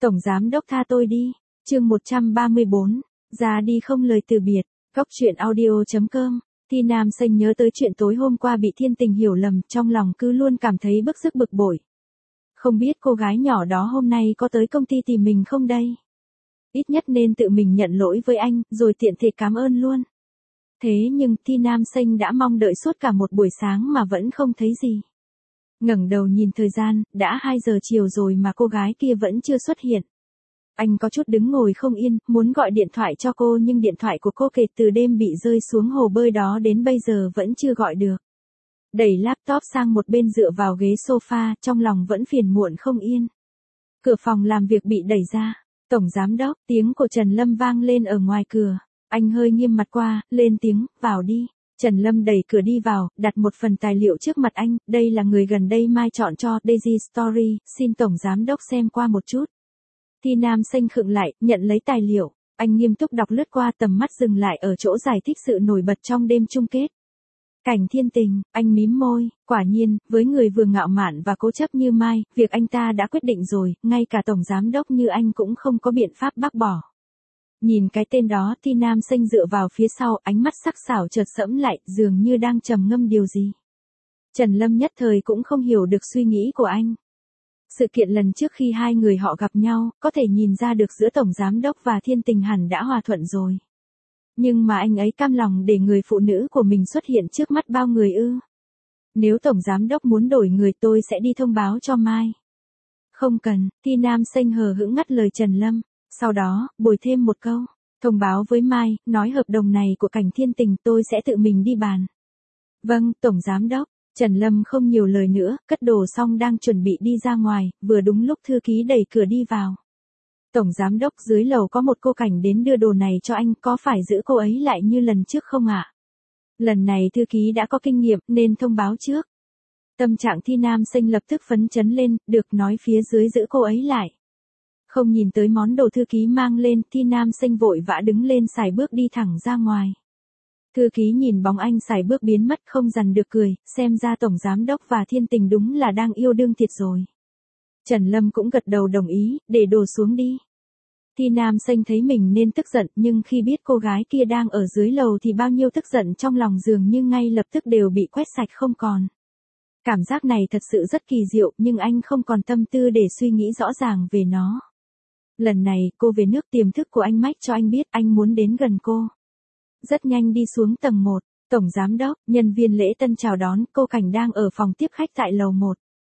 Tổng giám đốc tha tôi đi. Chương 134, ra đi không lời từ biệt. Góc truyện audio.com. Thi Nam Xanh nhớ tới chuyện tối hôm qua bị Thiên Tình hiểu lầm, trong lòng cứ luôn cảm thấy bức sức bực bội. Không biết cô gái nhỏ đó hôm nay có tới công ty tìm mình không đây? Ít nhất nên tự mình nhận lỗi với anh, rồi tiện thể cảm ơn luôn. Thế nhưng Thi Nam Xanh đã mong đợi suốt cả một buổi sáng mà vẫn không thấy gì. Ngẩng đầu nhìn thời gian, đã 2 giờ chiều rồi mà cô gái kia vẫn chưa xuất hiện. Anh có chút đứng ngồi không yên, muốn gọi điện thoại cho cô nhưng điện thoại của cô kể từ đêm bị rơi xuống hồ bơi đó đến bây giờ vẫn chưa gọi được. Đẩy laptop sang một bên dựa vào ghế sofa, trong lòng vẫn phiền muộn không yên. Cửa phòng làm việc bị đẩy ra. Tổng giám đốc, tiếng của Trần Lâm vang lên ở ngoài cửa. Anh hơi nghiêm mặt qua, lên tiếng, vào đi. Trần Lâm đẩy cửa đi vào, đặt một phần tài liệu trước mặt anh, đây là người gần đây Mai chọn cho Daisy Story, xin Tổng Giám Đốc xem qua một chút. Thi Nam Xanh khựng lại, nhận lấy tài liệu, anh nghiêm túc đọc lướt qua, tầm mắt dừng lại ở chỗ giải thích sự nổi bật trong đêm chung kết. Cảnh Thiên Tình, anh mím môi, quả nhiên, với người vừa ngạo mạn và cố chấp như Mai, việc anh ta đã quyết định rồi, ngay cả Tổng Giám Đốc như anh cũng không có biện pháp bác bỏ. Nhìn cái tên đó, Thi Nam Xanh dựa vào phía sau, ánh mắt sắc sảo chợt sẫm lại, dường như đang trầm ngâm điều gì. Trần Lâm nhất thời cũng không hiểu được suy nghĩ của anh. Sự kiện lần trước khi hai người họ gặp nhau, có thể nhìn ra được giữa Tổng Giám Đốc và Thiên Tình hẳn đã hòa thuận rồi. Nhưng mà anh ấy cam lòng để người phụ nữ của mình xuất hiện trước mắt bao người ư? Nếu Tổng Giám Đốc muốn đổi người tôi sẽ đi thông báo cho Mai. Không cần, Thi Nam Xanh hờ hững ngắt lời Trần Lâm. Sau đó, bồi thêm một câu, thông báo với Mai, nói hợp đồng này của Cảnh Thiên Tình tôi sẽ tự mình đi bàn. Vâng, Tổng Giám Đốc. Trần Lâm không nhiều lời nữa, cất đồ xong đang chuẩn bị đi ra ngoài, vừa đúng lúc thư ký đẩy cửa đi vào. Tổng Giám Đốc, dưới lầu có một cô Cảnh đến đưa đồ này cho anh, có phải giữ cô ấy lại như lần trước không ạ? Lần này thư ký đã có kinh nghiệm nên thông báo trước. Tâm trạng Thi Nam Xanh lập tức phấn chấn lên, được nói phía dưới giữ cô ấy lại. Không nhìn tới món đồ thư ký mang lên, Thi Nam Xanh vội vã đứng lên sải bước đi thẳng ra ngoài. Thư ký nhìn bóng anh sải bước biến mất không dằn được cười, xem ra Tổng Giám Đốc và Thiên Tình đúng là đang yêu đương thiệt rồi. Trần Lâm cũng gật đầu đồng ý, để đồ xuống đi. Thi Nam Xanh thấy mình nên tức giận, nhưng khi biết cô gái kia đang ở dưới lầu thì bao nhiêu tức giận trong lòng dường như ngay lập tức đều bị quét sạch không còn. Cảm giác này thật sự rất kỳ diệu, nhưng anh không còn tâm tư để suy nghĩ rõ ràng về nó. Lần này, cô về nước tiềm thức của anh mách cho anh biết anh muốn đến gần cô. Rất nhanh đi xuống tầng 1, Tổng Giám Đốc, nhân viên lễ tân chào đón, cô Cảnh đang ở phòng tiếp khách tại lầu 1.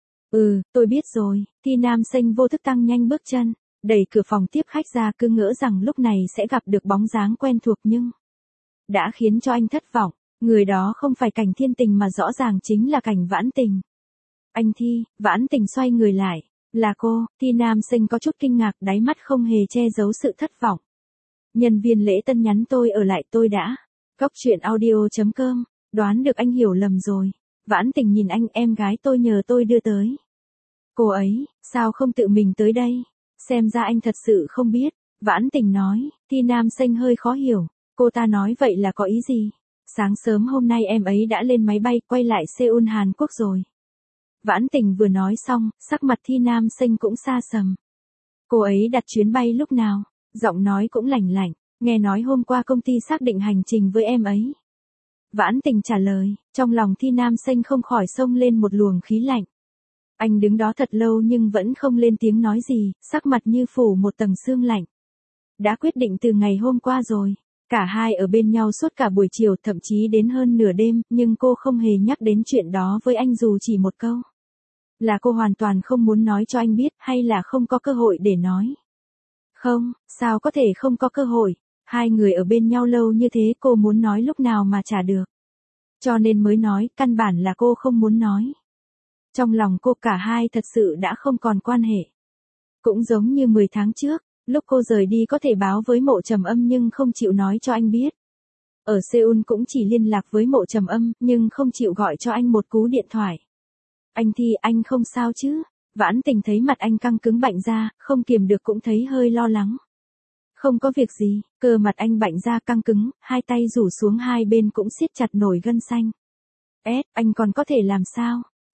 Tôi biết rồi, Thi Nam Xanh vô thức tăng nhanh bước chân, đẩy cửa phòng tiếp khách ra, cứ ngỡ rằng lúc này sẽ gặp được bóng dáng quen thuộc nhưng đã khiến cho anh thất vọng, người đó không phải Cảnh Thiên Tình mà rõ ràng chính là Cảnh Vãn Tình. Anh Thi, Vãn Tình xoay người lại. Là cô, Thi Nam Xanh có chút kinh ngạc, đáy mắt không hề che giấu sự thất vọng. Nhân viên lễ tân nhắn tôi ở lại, tôi đã. Góc truyện audio.com, đoán được anh hiểu lầm rồi. Vãn Tình nhìn anh, em gái tôi nhờ tôi đưa tới. Cô ấy, sao không tự mình tới đây? Xem ra anh thật sự không biết. Vãn Tình nói, Thi Nam Xanh hơi khó hiểu. Cô ta nói vậy là có ý gì? Sáng sớm hôm nay em ấy đã lên máy bay quay lại Seoul Hàn Quốc rồi. Vãn Tình vừa nói xong, sắc mặt Thi Nam Xanh cũng xa sầm. Cô ấy đặt chuyến bay lúc nào? Giọng nói cũng lạnh lạnh, nghe nói hôm qua công ty xác định hành trình với em ấy. Vãn Tình trả lời, trong lòng Thi Nam Xanh không khỏi xông lên một luồng khí lạnh. Anh đứng đó thật lâu nhưng vẫn không lên tiếng nói gì, sắc mặt như phủ một tầng sương lạnh. Đã quyết định từ ngày hôm qua rồi. Cả hai ở bên nhau suốt cả buổi chiều, thậm chí đến hơn nửa đêm, nhưng cô không hề nhắc đến chuyện đó với anh dù chỉ một câu. Là cô hoàn toàn không muốn nói cho anh biết, hay là không có cơ hội để nói? Không, sao có thể không có cơ hội? Hai người ở bên nhau lâu như thế, cô muốn nói lúc nào mà chả được. Cho nên mới nói, căn bản là cô không muốn nói. Trong lòng cô cả hai thật sự đã không còn quan hệ. Cũng giống như 10 tháng trước, lúc cô rời đi có thể báo với Mộ Trầm Âm nhưng không chịu nói cho anh biết. Ở Seoul cũng chỉ liên lạc với Mộ Trầm Âm, nhưng không chịu gọi cho anh một cú điện thoại. Anh Thi, anh không sao chứ? Vãn Tình thấy mặt anh căng cứng bạnh ra, không kiềm được cũng thấy hơi lo lắng. Không có việc gì, cơ mặt anh bạnh ra căng cứng, hai tay rủ xuống hai bên cũng siết chặt nổi gân xanh. Anh còn có thể làm sao?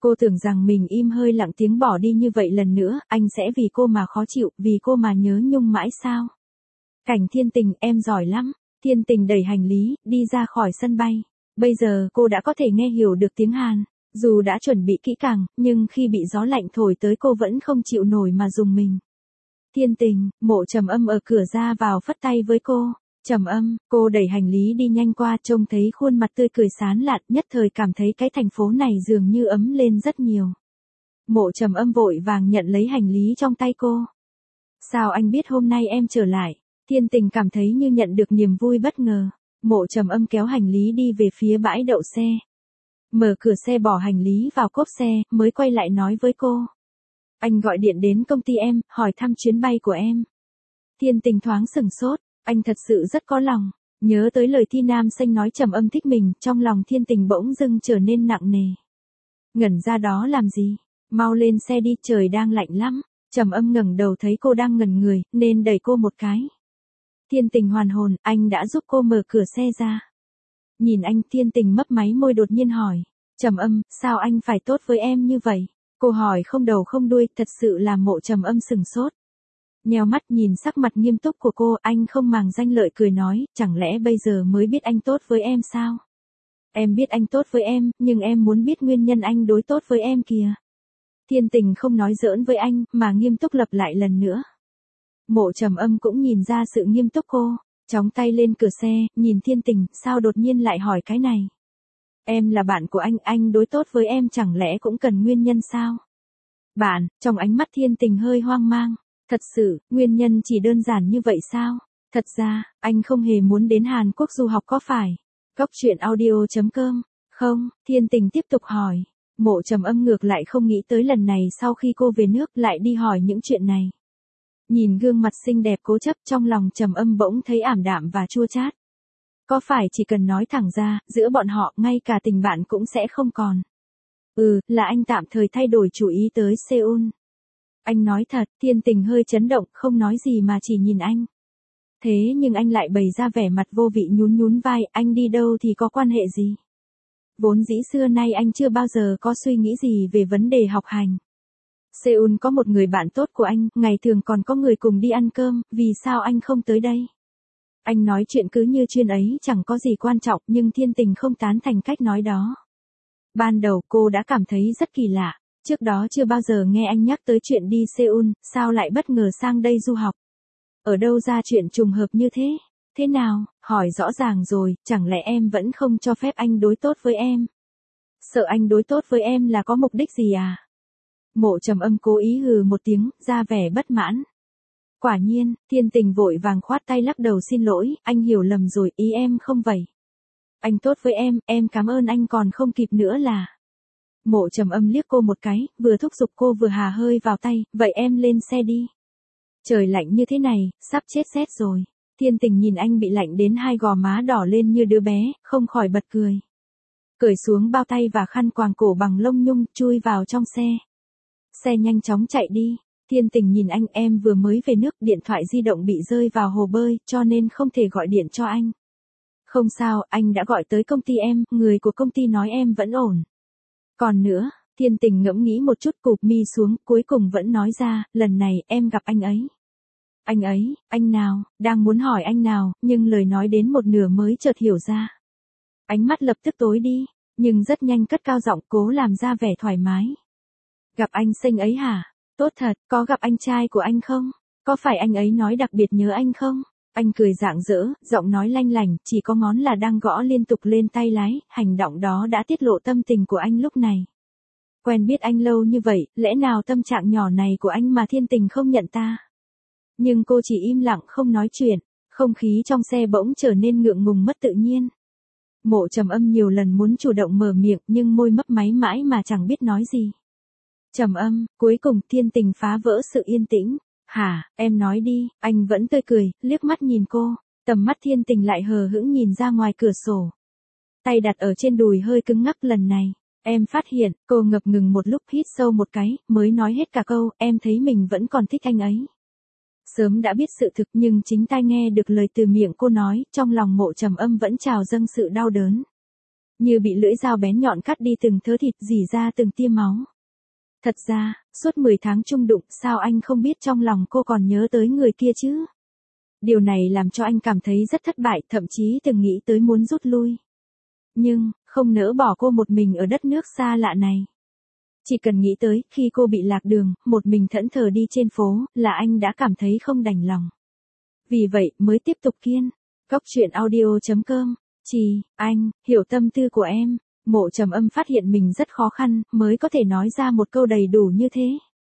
Cô tưởng rằng mình im hơi lặng tiếng bỏ đi như vậy lần nữa, anh sẽ vì cô mà khó chịu, vì cô mà nhớ nhung mãi sao? Cảnh Thiên Tình, em giỏi lắm. Thiên Tình đẩy hành lý, đi ra khỏi sân bay. Bây giờ cô đã có thể nghe hiểu được tiếng Hàn. Dù đã chuẩn bị kỹ càng, nhưng khi bị gió lạnh thổi tới cô vẫn không chịu nổi mà rùng mình. Thiên Tình, Mộ Trầm Âm ở cửa ra vào phất tay với cô. Trầm Âm, cô đẩy hành lý đi nhanh qua, trông thấy khuôn mặt tươi cười sán lạn, nhất thời cảm thấy cái thành phố này dường như ấm lên rất nhiều. Mộ Trầm Âm vội vàng nhận lấy hành lý trong tay cô. Sao anh biết hôm nay em trở lại? Thiên Tình cảm thấy như nhận được niềm vui bất ngờ. Mộ Trầm Âm kéo hành lý đi về phía bãi đậu xe. Mở cửa xe bỏ hành lý vào cốp xe, mới quay lại nói với cô. Anh gọi điện đến công ty em, hỏi thăm chuyến bay của em. Thiên Tình thoáng sửng sốt, anh thật sự rất có lòng. Nhớ tới lời Thi Nam Xanh nói Trầm Âm thích mình, trong lòng Thiên Tình bỗng dưng trở nên nặng nề. Ngẩn ra đó làm gì? Mau lên xe đi, trời đang lạnh lắm. Trầm Âm ngẩng đầu thấy cô đang ngẩn người, nên đẩy cô một cái. Thiên Tình hoàn hồn, anh đã giúp cô mở cửa xe ra. Nhìn anh, Thiên Tình mấp máy môi đột nhiên hỏi. Trầm Âm, sao anh phải tốt với em như vậy? Cô hỏi không đầu không đuôi, thật sự làm Mộ Trầm Âm sửng sốt. Nheo mắt nhìn sắc mặt nghiêm túc của cô, anh không màng danh lợi cười nói, chẳng lẽ bây giờ mới biết anh tốt với em sao? Em biết anh tốt với em, nhưng em muốn biết nguyên nhân anh đối tốt với em kìa. Thiên Tình không nói giỡn với anh, mà nghiêm túc lặp lại lần nữa. Mộ Trầm Âm cũng nhìn ra sự nghiêm túc cô, chóng tay lên cửa xe, nhìn Thiên Tình, sao đột nhiên lại hỏi cái này? Em là bạn của anh đối tốt với em chẳng lẽ cũng cần nguyên nhân sao? Bạn, trong ánh mắt Thiên Tình hơi hoang mang. Thật sự, nguyên nhân chỉ đơn giản như vậy sao? Thật ra, anh không hề muốn đến Hàn Quốc du học có phải? Góc truyện audio.com. Không, Thiên Tình tiếp tục hỏi. Mộ Trầm Âm ngược lại không nghĩ tới lần này sau khi cô về nước lại đi hỏi những chuyện này. Nhìn gương mặt xinh đẹp cố chấp, trong lòng Trầm Âm bỗng thấy ảm đạm và chua chát. Có phải chỉ cần nói thẳng ra, giữa bọn họ ngay cả tình bạn cũng sẽ không còn. Là anh tạm thời thay đổi chủ ý tới Seoul. Anh nói thật, Thiên Tình hơi chấn động, không nói gì mà chỉ nhìn anh. Thế nhưng anh lại bày ra vẻ mặt vô vị nhún nhún vai, anh đi đâu thì có quan hệ gì? Vốn dĩ xưa nay anh chưa bao giờ có suy nghĩ gì về vấn đề học hành. Seoul có một người bạn tốt của anh, ngày thường còn có người cùng đi ăn cơm, vì sao anh không tới đây? Anh nói chuyện cứ như chuyên ấy chẳng có gì quan trọng, nhưng Thiên Tình không tán thành cách nói đó. Ban đầu cô đã cảm thấy rất kỳ lạ, trước đó chưa bao giờ nghe anh nhắc tới chuyện đi Seoul, sao lại bất ngờ sang đây du học? Ở đâu ra chuyện trùng hợp như thế? Thế nào, hỏi rõ ràng rồi, chẳng lẽ em vẫn không cho phép anh đối tốt với em? Sợ anh đối tốt với em là có mục đích gì à? Mộ Trầm Âm cố ý hừ một tiếng, ra vẻ bất mãn. Quả nhiên, Thiên Tình vội vàng khoát tay lắc đầu xin lỗi, anh hiểu lầm rồi, ý em không vậy. Anh tốt với em cảm ơn anh còn không kịp nữa là. Mộ Trầm Âm liếc cô một cái, vừa thúc giục cô vừa hà hơi vào tay, vậy em lên xe đi. Trời lạnh như thế này, sắp chết rét rồi. Thiên Tình nhìn anh bị lạnh đến hai gò má đỏ lên như đứa bé, không khỏi bật cười. Cởi xuống bao tay và khăn quàng cổ bằng lông nhung, chui vào trong xe. Xe nhanh chóng chạy đi. Thiên Tình nhìn anh, em vừa mới về nước, điện thoại di động bị rơi vào hồ bơi, cho nên không thể gọi điện cho anh. Không sao, anh đã gọi tới công ty em, người của công ty nói em vẫn ổn. Còn nữa, Thiên Tình ngẫm nghĩ một chút cụp mi xuống, cuối cùng vẫn nói ra, lần này em gặp anh ấy. Anh ấy, anh nào, đang muốn hỏi anh nào, nhưng lời nói đến một nửa mới chợt hiểu ra. Ánh mắt lập tức tối đi, nhưng rất nhanh cất cao giọng cố làm ra vẻ thoải mái. Gặp anh Xanh ấy hả? Tốt thật, có gặp anh trai của anh không? Có phải anh ấy nói đặc biệt nhớ anh không? Anh cười rạng rỡ, giọng nói lanh lảnh, chỉ có ngón là đang gõ liên tục lên tay lái, hành động đó đã tiết lộ tâm tình của anh lúc này. Quen biết anh lâu như vậy, lẽ nào tâm trạng nhỏ này của anh mà Thiên Tình không nhận ta? Nhưng cô chỉ im lặng không nói chuyện, không khí trong xe bỗng trở nên ngượng ngùng mất tự nhiên. Mộ Trầm Âm nhiều lần muốn chủ động mở miệng nhưng môi mấp máy mãi mà chẳng biết nói gì. Trầm Âm, cuối cùng Thiên Tình phá vỡ sự yên tĩnh. Hả, em nói đi, anh vẫn tươi cười, liếc mắt nhìn cô, tầm mắt Thiên Tình lại hờ hững nhìn ra ngoài cửa sổ. Tay đặt ở trên đùi hơi cứng ngắc lần này, em phát hiện, cô ngập ngừng một lúc hít sâu một cái, mới nói hết cả câu, em thấy mình vẫn còn thích anh ấy. Sớm đã biết sự thực nhưng chính tai nghe được lời từ miệng cô nói, trong lòng Mộ Trầm Âm vẫn trào dâng sự đau đớn. như bị lưỡi dao bén nhọn cắt đi từng thớ thịt, rỉ ra từng tia máu. Thật ra, suốt 10 tháng chung đụng, sao anh không biết trong lòng cô còn nhớ tới người kia chứ? Điều này làm cho anh cảm thấy rất thất bại, thậm chí từng nghĩ tới muốn rút lui. Nhưng, không nỡ bỏ cô một mình ở đất nước xa lạ này. Chỉ cần nghĩ tới, khi cô bị lạc đường, một mình thẫn thờ đi trên phố, là anh đã cảm thấy không đành lòng. Vì vậy, mới tiếp tục kiên. Cóc truyện audio.com. Anh, hiểu tâm tư của em. Mộ Trầm Âm phát hiện mình rất khó khăn, mới có thể nói ra một câu đầy đủ như thế.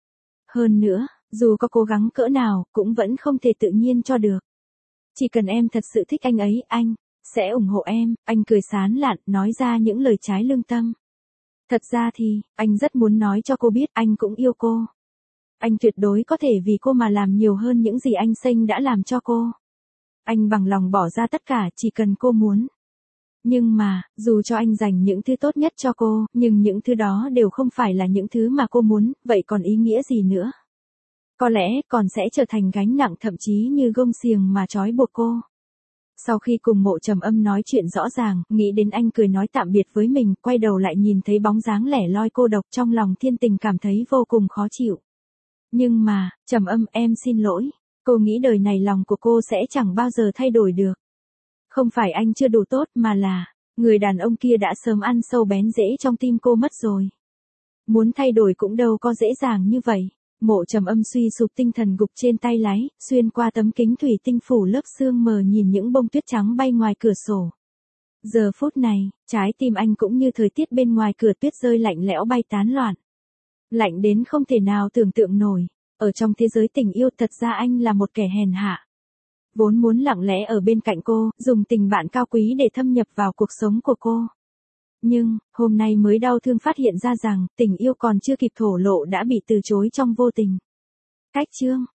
Hơn nữa, dù có cố gắng cỡ nào, cũng vẫn không thể tự nhiên cho được. Chỉ cần em thật sự thích anh ấy, anh sẽ ủng hộ em. Anh cười sán lạn, nói ra những lời trái lương tâm. Thật ra thì, anh rất muốn nói cho cô biết anh cũng yêu cô. Anh tuyệt đối có thể vì cô mà làm nhiều hơn những gì anh Sênh đã làm cho cô. Anh bằng lòng bỏ ra tất cả chỉ cần cô muốn. Nhưng mà, dù cho anh dành những thứ tốt nhất cho cô, nhưng những thứ đó đều không phải là những thứ mà cô muốn, vậy còn ý nghĩa gì nữa? Có lẽ còn sẽ trở thành gánh nặng, thậm chí như gông xiềng mà trói buộc cô. Sau khi cùng Mộ Trầm Âm nói chuyện rõ ràng, nghĩ đến anh cười nói tạm biệt với mình, quay đầu lại nhìn thấy bóng dáng lẻ loi cô độc, trong lòng Thiên Tình cảm thấy vô cùng khó chịu. Nhưng mà, Trầm Âm, em xin lỗi. Cô nghĩ đời này lòng của cô sẽ chẳng bao giờ thay đổi được. Không phải anh chưa đủ tốt mà là, người đàn ông kia đã sớm ăn sâu bén rễ trong tim cô mất rồi. Muốn thay đổi cũng đâu có dễ dàng như vậy. Mộ Trầm Âm suy sụp, tinh thần gục trên tay lái, xuyên qua tấm kính thủy tinh phủ lớp sương mờ nhìn những bông tuyết trắng bay ngoài cửa sổ. Giờ phút này, trái tim anh cũng như thời tiết bên ngoài cửa, tuyết rơi lạnh lẽo bay tán loạn. Lạnh đến không thể nào tưởng tượng nổi. Ở trong thế giới tình yêu, thật ra anh là một kẻ hèn hạ. Vốn muốn lặng lẽ ở bên cạnh cô, dùng tình bạn cao quý để thâm nhập vào cuộc sống của cô. Nhưng, hôm nay mới đau thương phát hiện ra rằng, tình yêu còn chưa kịp thổ lộ đã bị từ chối trong vô tình. Cách chương